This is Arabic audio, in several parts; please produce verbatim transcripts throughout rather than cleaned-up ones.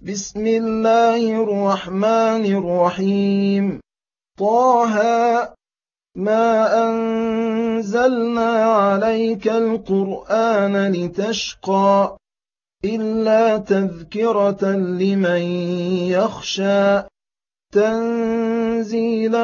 بسم الله الرحمن الرحيم. طه ما أنزلنا عليك القرآن لتشقى إلا تذكرة لمن يخشى تنزيلا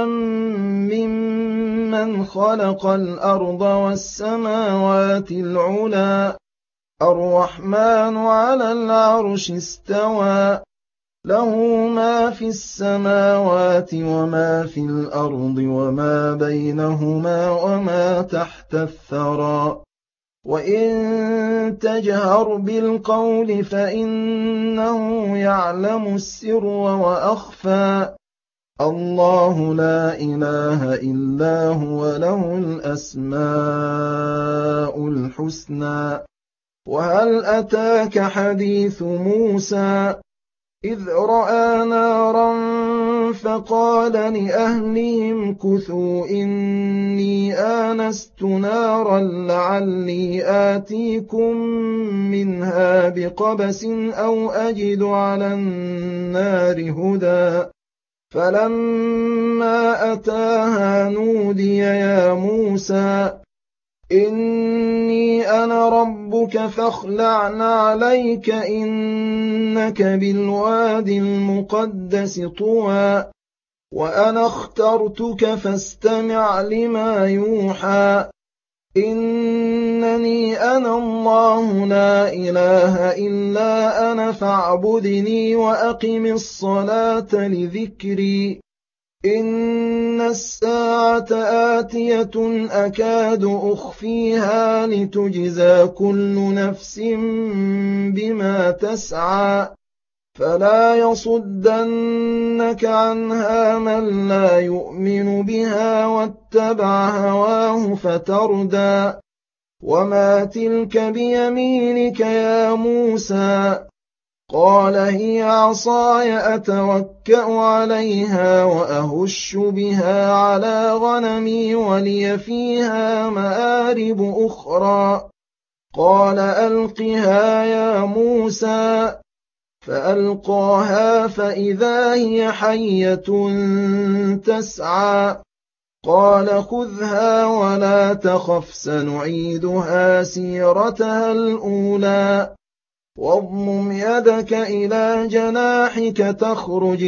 ممن خلق الأرض والسماوات العلى الرحمن على العرش استوى له ما في السماوات وما في الأرض وما بينهما وما تحت الثرى وإن تجهر بالقول فإنه يعلم السر وأخفى الله لا إله إلا هو له الأسماء الحسنى. وهل أتاك حديث موسى إذ رأى نارا فقال لأهلهم كثوا إني آنست نارا لعلي آتيكم منها بقبس أو أجد على النار هدى فلما أتاها نودي يا موسى إني أنا ربك فاخلع نعليك إنك بالواد المقدس طوى وأنا اخترتك فاستمع لما يوحى إنني أنا الله لا إله إلا أنا فاعبدني وأقم الصلاة لذكري إن الساعة آتية أكاد أخفيها لتجزى كل نفس بما تسعى فلا يصدنك عنها من لا يؤمن بها واتبع هواه فتردى وما تلك بيمينك يا موسى قال هي عصاي أتوكأ عليها وأهش بها على غنمي ولي فيها مآرب أخرى قال ألقها يا موسى فألقاها فإذا هي حية تسعى قال خذها ولا تخف سنعيدها سيرتها الأولى واضمم يدك إلى جناحك تخرج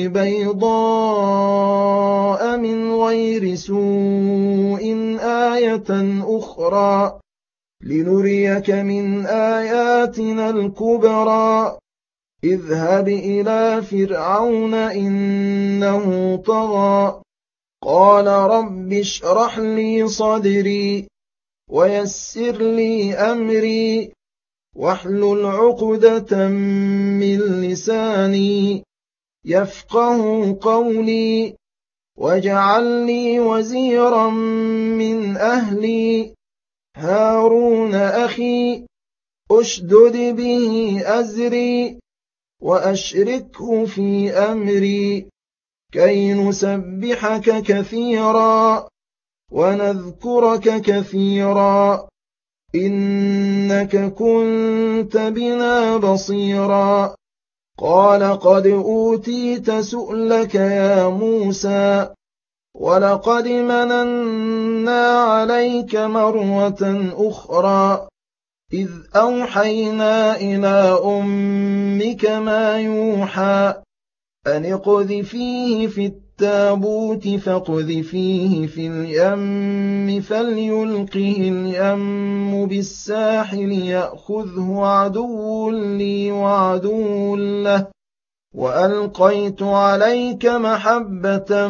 بيضاء من غير سوء آية أخرى لنريك من آياتنا الكبرى اذهب إلى فرعون إنه طغى قال رب اشرح لي صدري ويسر لي أمري واحلل عقدة من لساني يفقه قولي واجعل لي وزيرا من أهلي هارون أخي أشدد به أزري وأشركه في أمري كي نسبحك كثيرا ونذكرك كثيرا إنك كنت بنا بصيرا قال قد أوتيت سؤلك يا موسى ولقد مننا عليك مرة أخرى إذ أوحينا إلى أمك ما يوحى أن اقذفيه في التابوت فاقذفيه في اليم فليلقه اليم بالساحل يأخذه عدو لي وعدو له وألقيت عليك محبة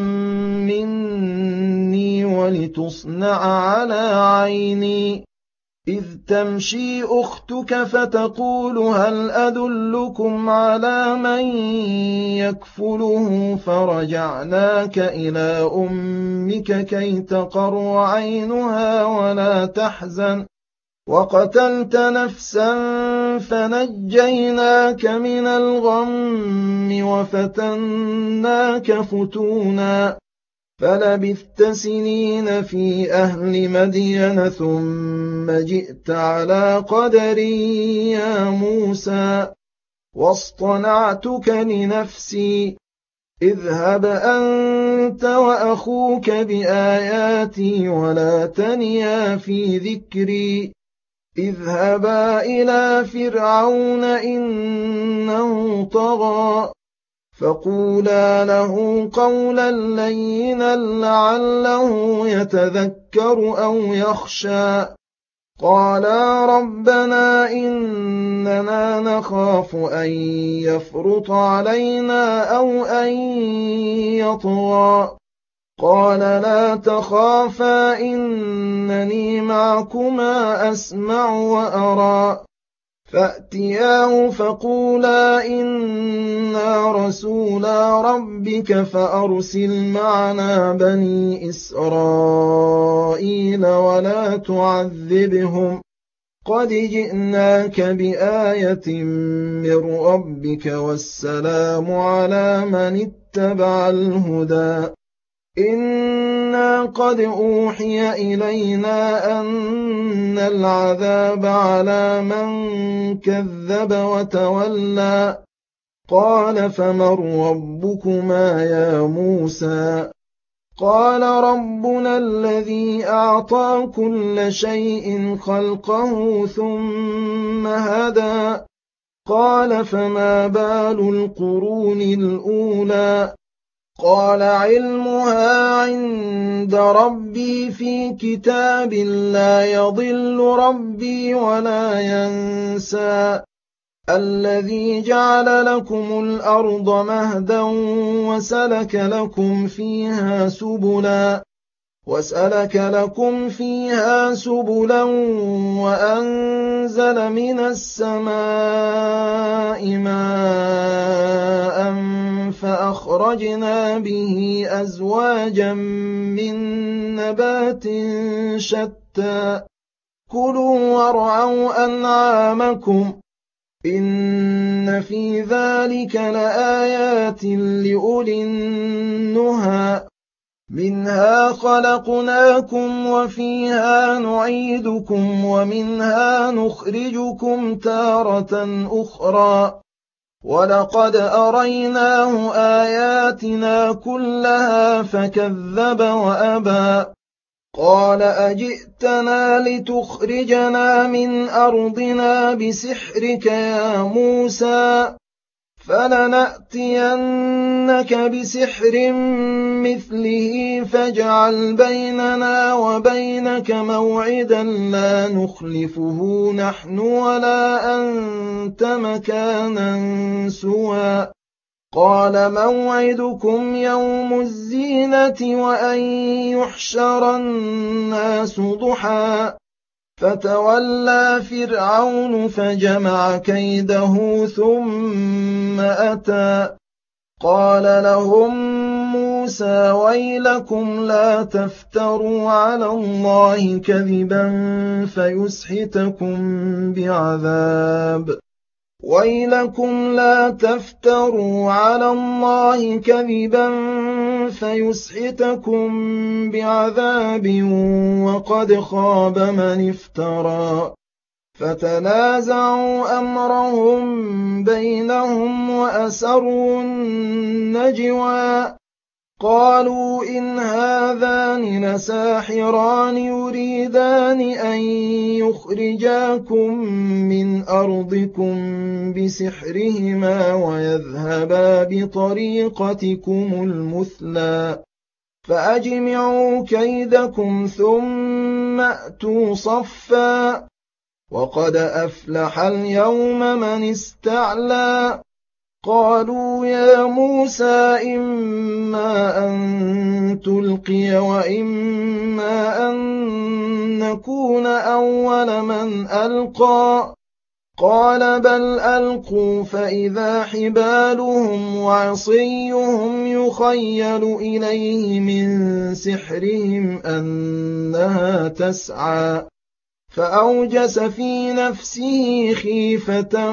مني ولتصنع على عيني إذ تمشي أختك فتقول هل أدلكم على من يكفله فرجعناك إلى أمك كي تقر عينها ولا تحزن وقتلت نفسا فنجيناك من الغم وفتناك فتونا فلبثت سنين في أهل مدين ثم جئت على قدري يا موسى واصطنعتك لنفسي اذهب أنت وأخوك بآياتي ولا تنيا في ذكري اذهبا إلى فرعون إنه طغى فقولا له قولا لينا لعله يتذكر أو يخشى قالا ربنا إننا نخاف أن يفرط علينا أو أن يطغى قال لا تخافا إنني معكما أسمع وأرى فأتياه فقولا إنا رسولا ربك فأرسل معنا بني إسرائيل ولا تعذبهم قد جئناك بآية من ربك والسلام على من اتبع الهدى إنا قد أوحي إلينا أن العذاب على من كذب وتولى قال فمن ربكما يا موسى قال ربنا الذي أعطى كل شيء خلقه ثم هدى قال فما بال القرون الأولى قال علمها عند ربي في كتاب لا يضل ربي ولا ينسى الذي جعل لكم الأرض مهدا وسلك لكم فيها سبلا وسلك لكم فيها سبلا وأنزل من السماء ماء فأخرجنا به أزواجا من نبات شتى كلوا وارعوا أنعامكم إن في ذلك لآيات لأولي النهى منها خلقناكم وفيها نعيدكم ومنها نخرجكم تارة أخرى ولقد أريناه آياتنا كلها فكذب وأبى قال أجئتنا لتخرجنا من أرضنا بسحرك يا موسى فلنأتينك بسحر مثله فاجعل بيننا وبينك موعدا لا نخلفه نحن ولا أنت مكانا سوى قال موعدكم يوم الزينة وأن يحشر الناس ضحى فتولى فرعون فجمع كيده ثم أتى قال لهم موسى ويلكم لا تفتروا على الله كذبا فيسحتكم بعذاب ويلكم لا تفتروا على الله كذبا فيسحتكم بعذاب وقد خاب من افترى فتنازعوا أمرهم بينهم وأسروا النجوى قالوا إن هذان لساحران يريدان أن يخرجاكم من أرضكم بسحرهما ويذهبا بطريقتكم المثلى فأجمعوا كيدكم ثم أتوا صفا وقد أفلح اليوم من استعلى قالوا يا موسى إما أن تلقي وإما أن نكون أول من ألقى قال بل ألقوا فإذا حبالهم وعصيهم يخيل إليه من سحرهم أنها تسعى فأوجس في نفسه خيفة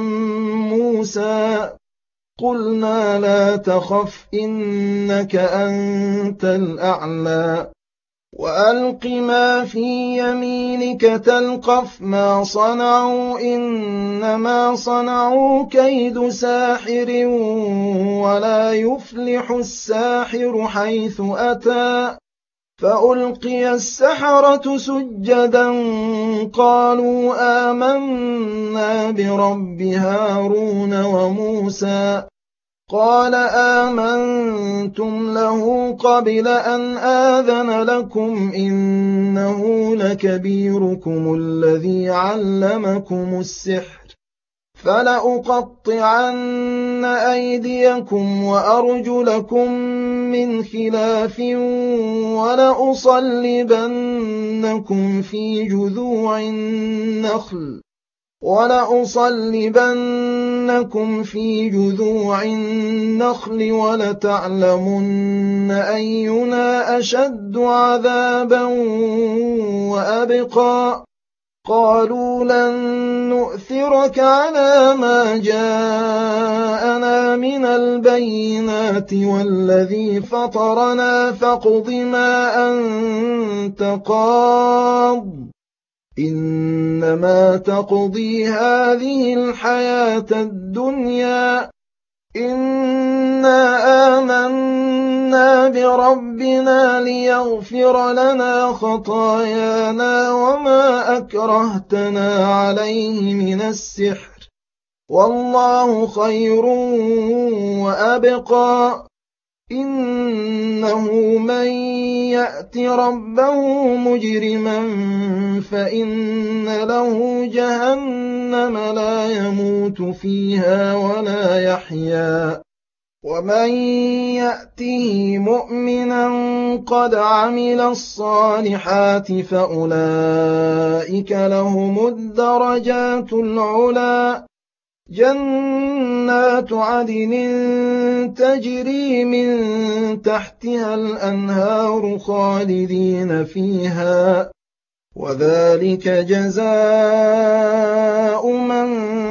موسى قلنا لا تخف إنك أنت الأعلى وألق ما في يمينك تلقف ما صنعوا إنما صنعوا كيد ساحر ولا يفلح الساحر حيث أتى فألقي السحرة سجدا قالوا آمنا برب هارون وموسى قال آمنتم له قبل أن آذن لكم إنه لكبيركم الذي علمكم السحر فلأقطعن أيديكم وأرجلكم من خلاف ولأصلبنكم في جذوع النخل ولأصلبنكم في جذوع النخل ولتعلمن أينا أشد عذابا وأبقى قالوا لن نؤثرك على ما جاءنا من البينات والذي فطرنا فاقض ما أنت قاض إنما تقضي هذه الحياة الدنيا إنا آمنا بربنا ليغفر لنا خطايانا وما أكرهتنا عليه من السحر والله خير وأبقى إنه من يأت ربه مجرما فإن له جهنم لا يموت فيها ولا يحيا ومن يأته مؤمنا قد عمل الصالحات فأولئك لهم الدرجات العلى جنات عدن تجري من تحتها الأنهار خالدين فيها وذلك جزاء من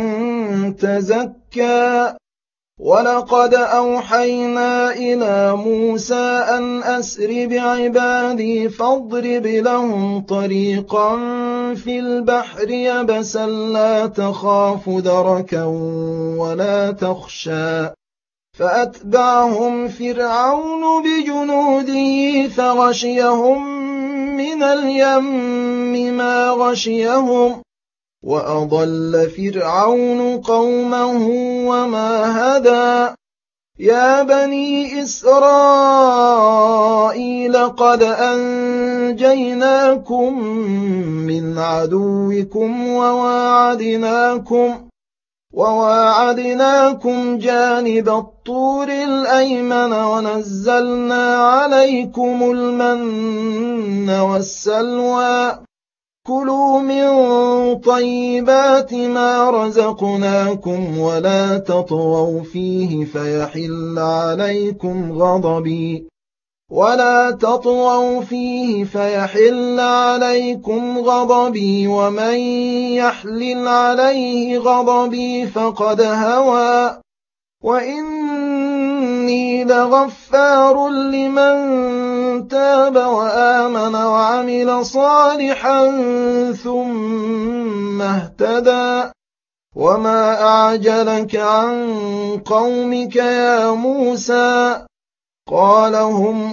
تزكى ولقد أوحينا إلى موسى أن أسر بعبادي فاضرب لهم طريقا في البحر يبسا لا تخاف دركا ولا تخشى فأتبعهم فرعون بجنوده فغشيهم من اليم ما غشيهم وأضل فرعون قومه وما هدى يا بني إسرائيل قد أنجيناكم من عدوكم وواعدناكم وواعدناكم جانب الطور الأيمن ونزلنا عليكم المن والسلوى كلوا من طيبات ما رزقناكم ولا تطغوا فيه فيحل عليكم غضبي ولا تطغوا فيه فيحل عليكم غضبي ومن يحلل عليه غضبي فقد هوى وإني لغفار لمن تاب وآمن وعمل صالحا ثم اهتدى وما أعجلك عن قومك يا موسى قال هم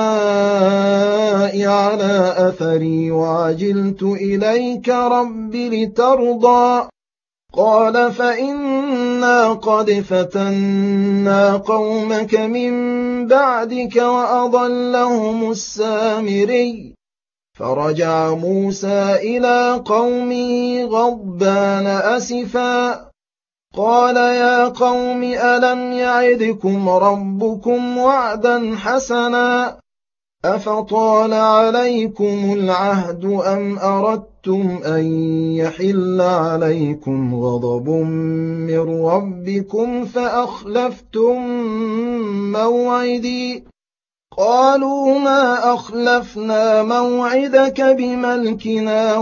أولئك على أثري وعجلت إليك رب لترضى قال فإنا قد فتنا قومك من بعدك وأضلهم السامري فرجع موسى إلى قومه غضبان أسفا قال يا قوم ألم يعدكم ربكم وعدا حسنا أفطال عليكم العهد أم أردتم أن يحل عليكم غضب من ربكم فأخلفتم موعدي قالوا ما أخلفنا موعدك بملكنا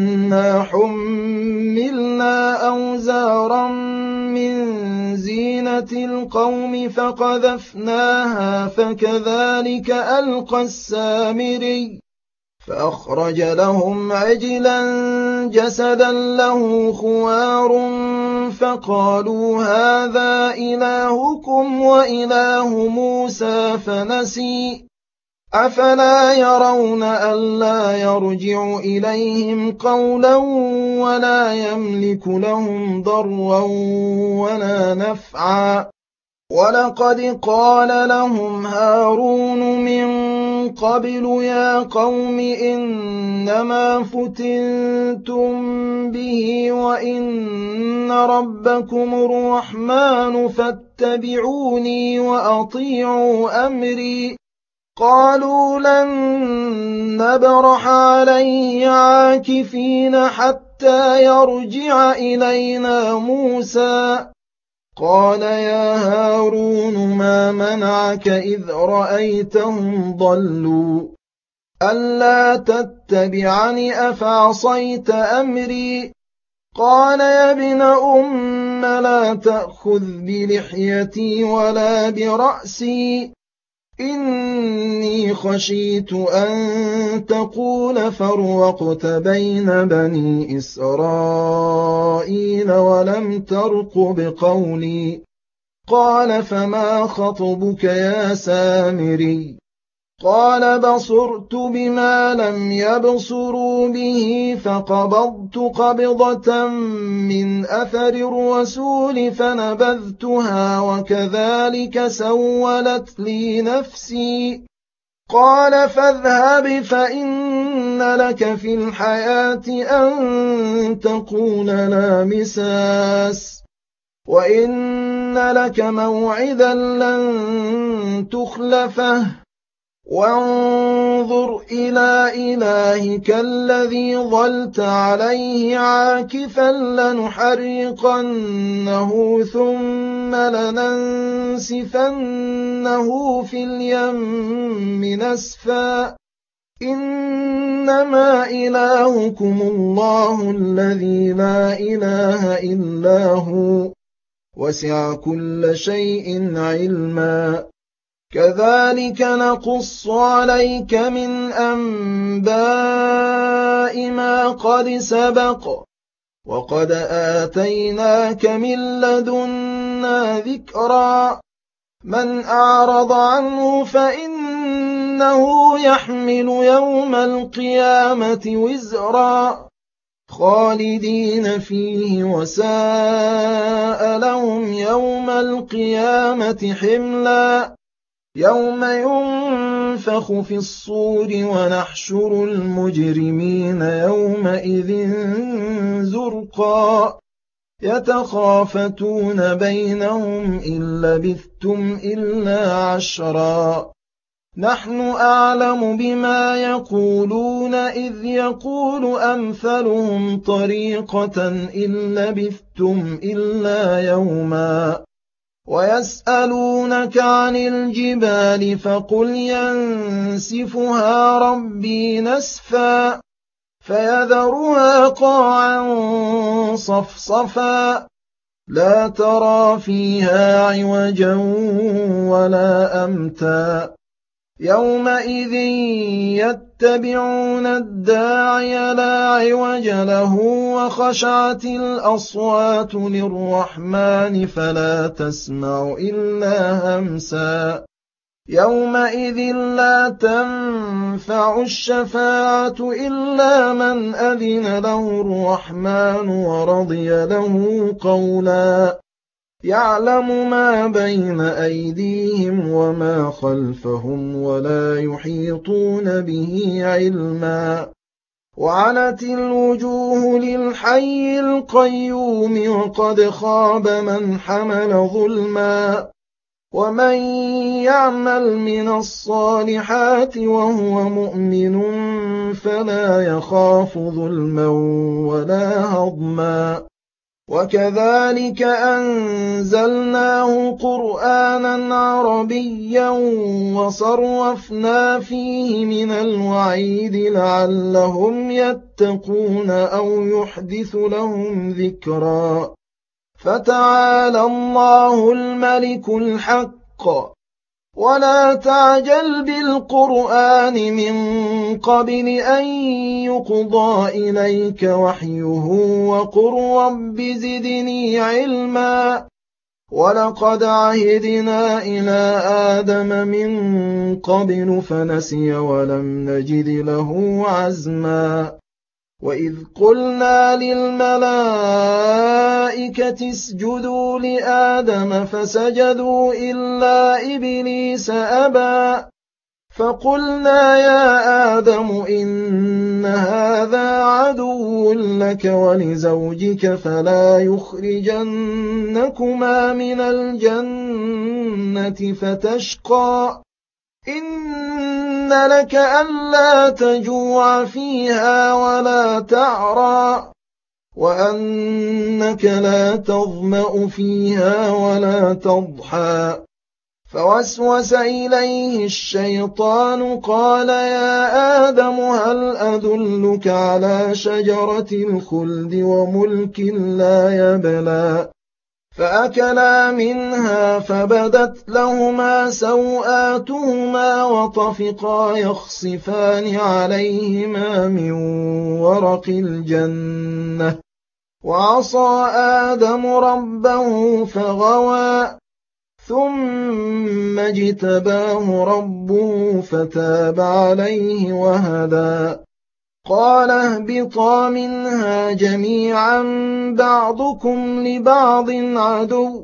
ولكننا حملنا أوزارا من زينة زينة القوم فقذفناها فكذلك ألقى السامري فأخرج لهم عجلا جسدا له خوار فقالوا هذا إلهكم وإله موسى فنسي أفلا يرون ألا يرجع إليهم قولا ولا يملك لهم ضرا ولا نفعا ولقد قال لهم هارون من قبل يا قوم إنما فتنتم به وإن ربكم الرحمن فاتبعوني وأطيعوا أمري قالوا لن نبرح عليه عاكفين حتى يرجع إلينا موسى قال يا هارون ما منعك إذ رأيتهم ضلوا ألا تتبعني أفعصيت أمري قال يا ابن أم لا تأخذ بلحيتي ولا برأسي إني خشيت أن تقول فرقت بين بني إسرائيل ولم ترقب قولي قال فما خطبك يا سامري قال بصرت بما لم يبصروا به فقبضت قبضة من أثر الرسول فنبذتها وكذلك سولت لي نفسي قال فاذهب فإن لك في الحياة أن تقول لا مساس وإن لك موعدا لن تخلفه وانظر إلى إلهك الذي ظلت عليه عاكفا لنحرقنه ثم لننسفنه في اليم نسفا إنما إلهكم الله الذي لا إله إلا هو وسع كل شيء علما كذلك نقص عليك من أنباء ما قد سبق وقد آتيناك من لدنا ذكرا من أعرض عنه فإنه يحمل يوم القيامة وزرا خالدين فيه وساء لهم يوم القيامة حملا يوم ينفخ في الصور ونحشر المجرمين يومئذ زرقا يتخافتون بينهم إن لبثتم إلا عشرا نحن أعلم بما يقولون إذ يقول أمثلهم طريقة إن لبثتم إلا يوما ويسألونك عن الجبال فقل ينسفها ربي نسفا فيذرها قاعا صفصفا لا ترى فيها عوجا ولا أمتا يومئذ يتبعون الداعي لا عوج له وخشعت الأصوات للرحمن فلا تسمع إلا همسا يومئذ لا تنفع الشفاعة إلا من أذن له الرحمن ورضي له قولا يعلم ما بين أيديهم وما خلفهم ولا يحيطون به علما وعنت الوجوه للحي القيوم وقد خاب من حمل ظلما ومن يعمل من الصالحات وهو مؤمن فلا يخاف ظلما ولا هضما وكذلك أنزلناه قرآنا عربيا وصرفنا فيه من الوعيد لعلهم يتقون أو يحدث لهم ذكرا فتعالى الله الملك الحق ولا تعجل بالقرآن من قبل أن يقضى إليك وحيه وقل رب زدني علما ولقد عهدنا إلى آدم من قبل فنسي ولم نجد له عزما وإذ قلنا للملائكة اسجدوا لآدم فسجدوا إلا إبليس أبى فقلنا يا آدم إن هذا عدو لك ولزوجك فلا يخرجنكما من الجنة فتشقى إن لك ألا تجوع فيها ولا تعرى وأنك لا تظمأ فيها ولا تضحى فوسوس إليه الشيطان قال يا آدم هل أدلك على شجرة الخلد وملك لا يبلى فأكلا منها فبدت لهما سوآتهما وطفقا يخصفان عليهما من ورق الجنة وعصى آدم ربه فغوى ثم اجتباه ربه فتاب عليه وهدى قال اهبطا منها جميعا بعضكم لبعض عدو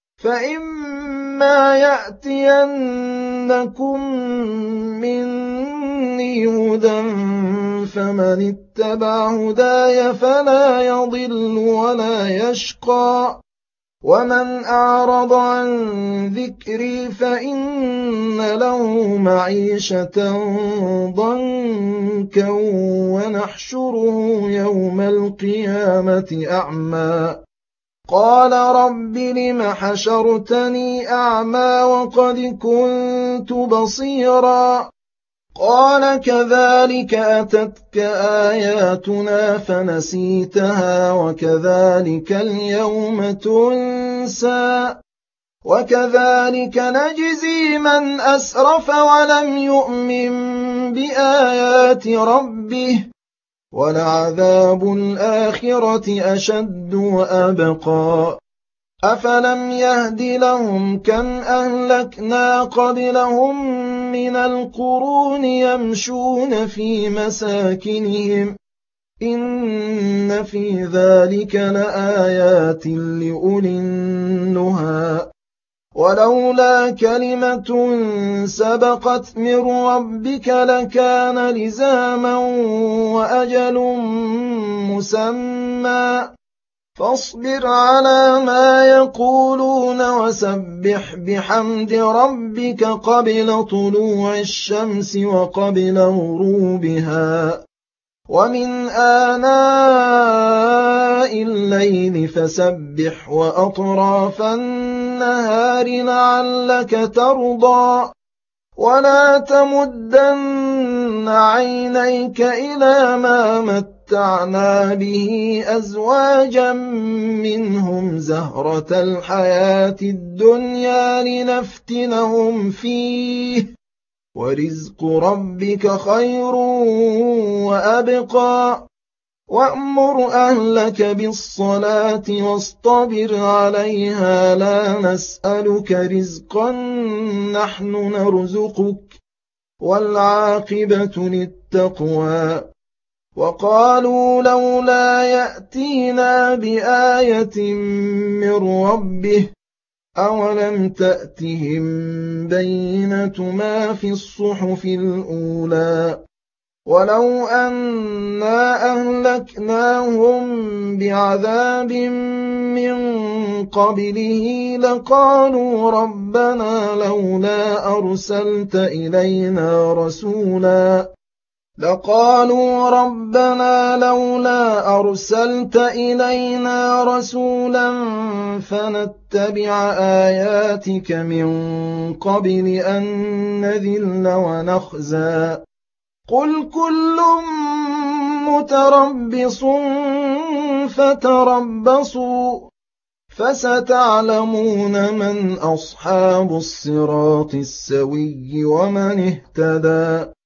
فإما يأتينكم مني هدى فمن اتبع هداي فلا يضل ولا يشقى ومن أعرض عن ذكري فإن له معيشة ضنكا ونحشره يوم القيامة أعمى قال رب لم حشرتني أعمى وقد كنت بصيرا قال كذلك أتتك آياتنا فنسيتها وكذلك اليوم تنسى وكذلك نجزي من أسرف ولم يؤمن بآيات ربه ولعذاب الآخرة أشد وأبقى أفلم يهد لهم كم أهلكنا قبلهم من القرون يمشون في مساكنهم إن في ذلك لآيات لأولي النهى ولولا كلمة سبقت من ربك لكان لزاما وأجل مسمى فاصبر على ما يقولون وسبح بحمد ربك قبل طلوع الشمس وقبل غروبها ومن آناء الليل فسبح وأطراف النهار لعلك ترضى ولا تمدن عينيك إلى ما متعنا به أزواجا منهم زهرة الحياة الدنيا لنفتنهم فيه ورزق ربك خير وأبقى وأمر أهلك بالصلاة واصطبر عليها لا نسألك رزقا نحن نرزقك والعاقبة للتقوى وقالوا لولا يأتينا بآية من ربه أولم تأتهم بينة ما في الصحف الأولى ولو أنا أهلكناهم بعذاب من قبله لقالوا ربنا لولا أرسلت إلينا رسولا لقالوا ربنا لولا أرسلت إلينا رسولا فنتبع آياتك من قبل أن نذل ونخزى قل كل متربص فتربصوا فستعلمون من أصحاب الصراط السوي ومن اهتدى